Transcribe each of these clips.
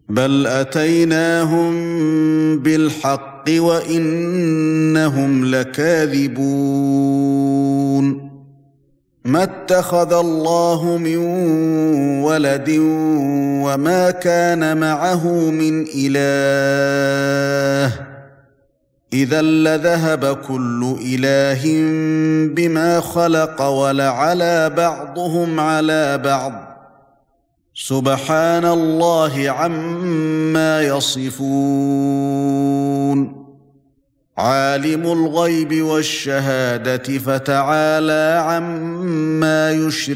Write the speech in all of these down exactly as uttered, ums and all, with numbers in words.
بل أتيناهم بالحق وإنهم لكاذبون ما اتخذ الله من ولد وما كان معه من إله إذا لذهب كل إله بما خلق ولعلى بعضهم على بعض سبحان الله عما يصفون عالم الغيب والشهادة فتعالى عما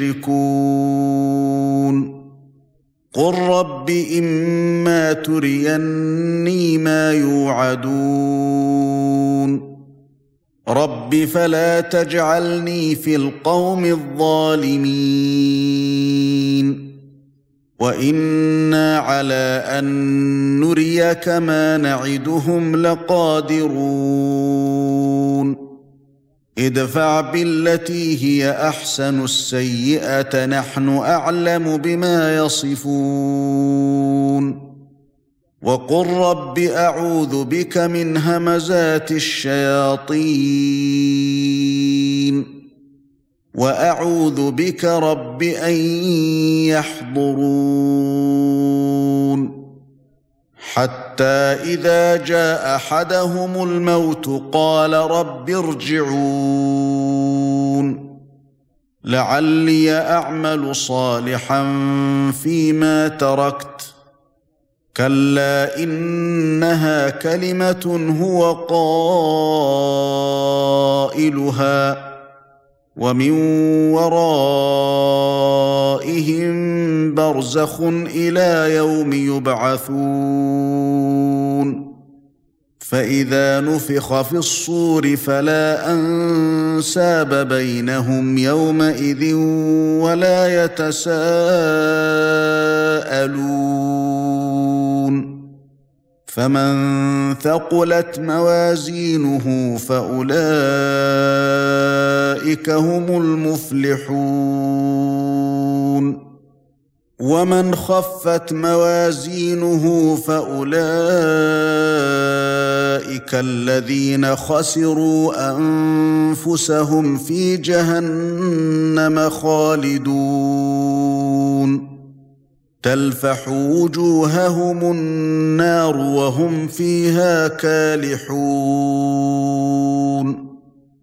يشركون قل رب إما تريني ما يوعدون رب فلا تجعلني في القوم الظالمين وإنا على أن نريك ما نعدهم لقادرون ادفع بالتي هي أحسن السيئة نحن أعلم بما يصفون وقل رب أعوذ بك من همزات الشياطين وأعوذ بك رب أن يحضرون حتى إذا جاء أحدهم الموت قال رب ارجعون لعلي أعمل صالحا فيما تركت كلا إنها كلمة هو قائلها ومن ورائهم برزخ إلى يوم يبعثون فإذا نفخ في الصور فلا أنساب بينهم يومئذ ولا يتساءلون فمن ثقلت موازينه فأولئك هم المفلحون ومن خفت موازينه فأولئك الذين خسروا أنفسهم في جهنم خالدون تلفح وجوههم النار وهم فيها كالحون